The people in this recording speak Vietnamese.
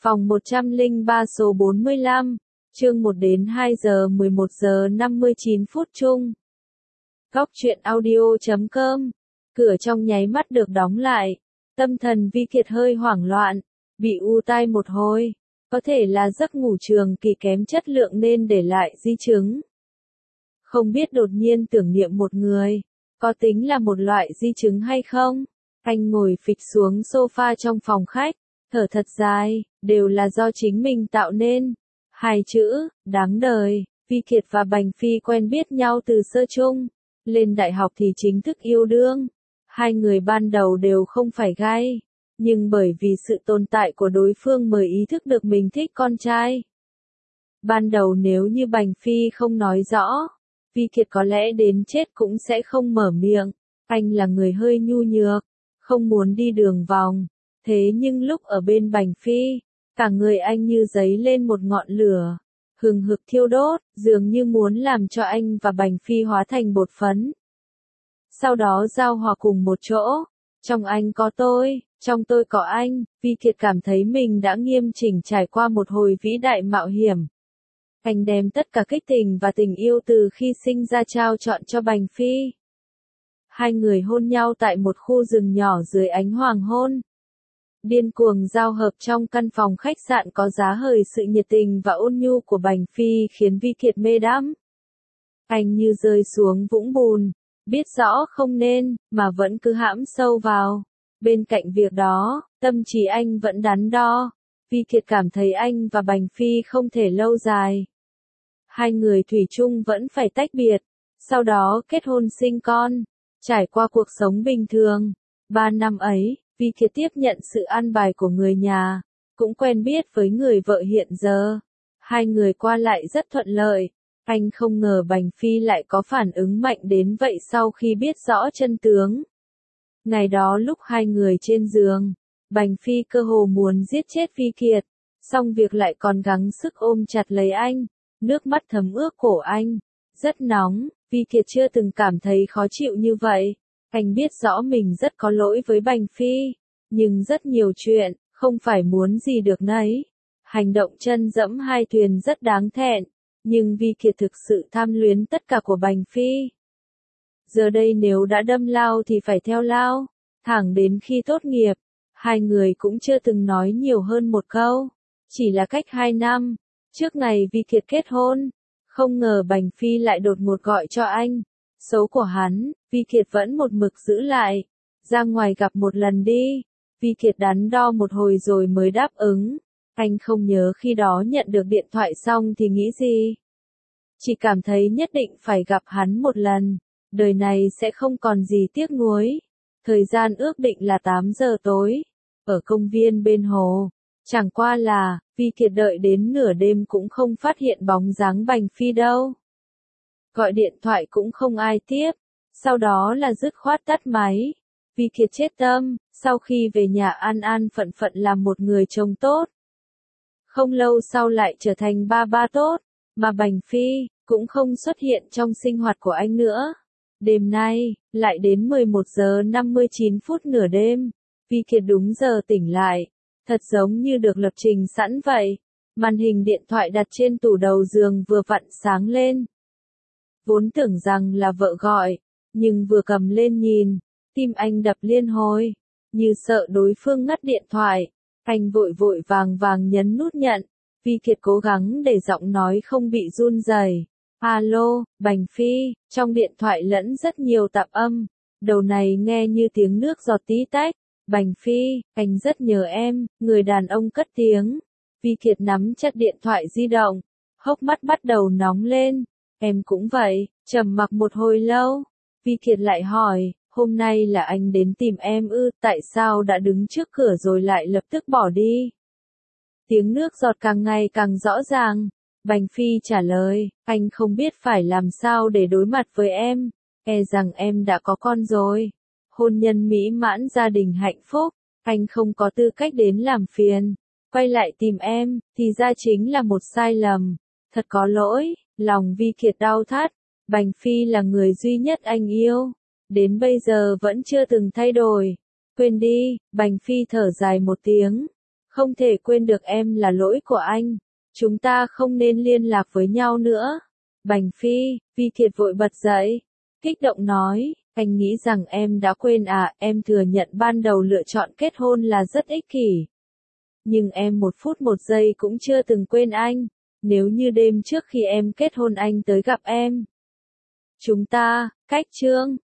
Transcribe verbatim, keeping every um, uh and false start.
Phòng một trăm lẻ ba số bốn mươi lăm, chương một đến hai giờ mười một giờ năm mươi chín phút chung. Góc truyện audio chấm com. Cửa trong nháy mắt được đóng lại. Tâm thần Vi Kiệt hơi hoảng loạn, bị u tai một hồi. Có thể là giấc ngủ trường kỳ kém chất lượng nên để lại di chứng. Không biết đột nhiên tưởng niệm một người, có tính là một loại di chứng hay không? Anh ngồi phịch xuống sofa trong phòng khách, thở thật dài, đều là do chính mình tạo nên. Hai chữ, đáng đời. Vi Kiệt và Bành Phi quen biết nhau từ sơ chung, lên đại học thì chính thức yêu đương. Hai người ban đầu đều không phải gay, nhưng bởi vì sự tồn tại của đối phương mới ý thức được mình thích con trai. Ban đầu nếu như Bành Phi không nói rõ, Vi Kiệt có lẽ đến chết cũng sẽ không mở miệng. Anh là người hơi nhu nhược, không muốn đi đường vòng. Thế nhưng lúc ở bên Bành Phi, cả người anh như giấy lên một ngọn lửa, hừng hực thiêu đốt, dường như muốn làm cho anh và Bành Phi hóa thành bột phấn. Sau đó giao hòa cùng một chỗ, trong anh có tôi, trong tôi có anh. Vi Kiệt cảm thấy mình đã nghiêm chỉnh trải qua một hồi vĩ đại mạo hiểm. Anh đem tất cả kích tình và tình yêu từ khi sinh ra trao trọn cho Bành Phi. Hai người hôn nhau tại một khu rừng nhỏ dưới ánh hoàng hôn. Điên cuồng giao hợp trong căn phòng khách sạn có giá hời, sự nhiệt tình và ôn nhu của Bành Phi khiến Vi Kiệt mê đắm. Anh như rơi xuống vũng bùn, biết rõ không nên, mà vẫn cứ hãm sâu vào. Bên cạnh việc đó, tâm trí anh vẫn đắn đo. Vi Kiệt cảm thấy anh và Bành Phi không thể lâu dài. Hai người thủy chung vẫn phải tách biệt, sau đó kết hôn sinh con, trải qua cuộc sống bình thường. Ba năm ấy, Vi Kiệt tiếp nhận sự an bài của người nhà, cũng quen biết với người vợ hiện giờ. Hai người qua lại rất thuận lợi. Anh không ngờ Bành Phi lại có phản ứng mạnh đến vậy sau khi biết rõ chân tướng. Ngày đó lúc hai người trên giường, Bành Phi cơ hồ muốn giết chết Vi Kiệt, xong việc lại còn gắng sức ôm chặt lấy anh, nước mắt thấm ướt cổ anh. Rất nóng, Vi Kiệt chưa từng cảm thấy khó chịu như vậy. Anh biết rõ mình rất có lỗi với Bành Phi, nhưng rất nhiều chuyện, không phải muốn gì được nấy. Hành động chân dẫm hai thuyền rất đáng thẹn, nhưng Vi Kiệt thực sự tham luyến tất cả của Bành Phi. Giờ đây nếu đã đâm lao thì phải theo lao, thẳng đến khi tốt nghiệp, hai người cũng chưa từng nói nhiều hơn một câu. Chỉ là cách hai năm, trước ngày Vi Kiệt kết hôn, không ngờ Bành Phi lại đột ngột gọi cho anh. Xấu của hắn, Vi Kiệt vẫn một mực giữ lại. Ra ngoài gặp một lần đi. Vi Kiệt đắn đo một hồi rồi mới đáp ứng. Anh không nhớ khi đó nhận được điện thoại xong thì nghĩ gì. Chỉ cảm thấy nhất định phải gặp hắn một lần. Đời này sẽ không còn gì tiếc nuối. Thời gian ước định là tám giờ tối. Ở công viên bên hồ. Chẳng qua là, Vi Kiệt đợi đến nửa đêm cũng không phát hiện bóng dáng Bành Phi đâu. Gọi điện thoại cũng không ai tiếp. Sau đó là dứt khoát tắt máy. Vi Kiệt chết tâm, sau khi về nhà an an phận phận làm một người chồng tốt. Không lâu sau lại trở thành ba ba tốt, mà Bành Phi cũng không xuất hiện trong sinh hoạt của anh nữa. Đêm nay, lại đến mười một giờ năm mươi chín phút nửa đêm, Vi Kiệt đúng giờ tỉnh lại, thật giống như được lập trình sẵn vậy. Màn hình điện thoại đặt trên tủ đầu giường vừa vặn sáng lên. Vốn tưởng rằng là vợ gọi, nhưng vừa cầm lên nhìn, tim anh đập liên hồi, như sợ đối phương ngắt điện thoại. Anh vội vội vàng vàng nhấn nút nhận. Vi Kiệt cố gắng để giọng nói không bị run rẩy. Alo, Bành Phi, trong điện thoại lẫn rất nhiều tạp âm. Đầu này nghe như tiếng nước giọt tí tách. Bành Phi, anh rất nhớ em, người đàn ông cất tiếng. Vi Kiệt nắm chặt điện thoại di động, hốc mắt bắt đầu nóng lên. Em cũng vậy. Trầm mặc một hồi lâu, Vi Kiệt lại hỏi, hôm nay là anh đến tìm em ư, tại sao đã đứng trước cửa rồi lại lập tức bỏ đi? Tiếng nước giọt càng ngày càng rõ ràng. Bành Phi trả lời, anh không biết phải làm sao để đối mặt với em, e rằng em đã có con rồi. Hôn nhân mỹ mãn, gia đình hạnh phúc, anh không có tư cách đến làm phiền. Quay lại tìm em, thì ra chính là một sai lầm. Thật có lỗi. Lòng Vi Kiệt đau thắt. Bành Phi là người duy nhất anh yêu, đến bây giờ vẫn chưa từng thay đổi. Quên đi. Bành Phi thở dài một tiếng. Không thể quên được em là lỗi của anh. Chúng ta không nên liên lạc với nhau nữa. Bành Phi, Vi Thiệt vội bật dậy. Kích động nói, anh nghĩ rằng em đã quên à, em thừa nhận ban đầu lựa chọn kết hôn là rất ích kỷ. Nhưng em một phút một giây cũng chưa từng quên anh. Nếu như đêm trước khi em kết hôn anh tới gặp em. Chúng ta, cách chương.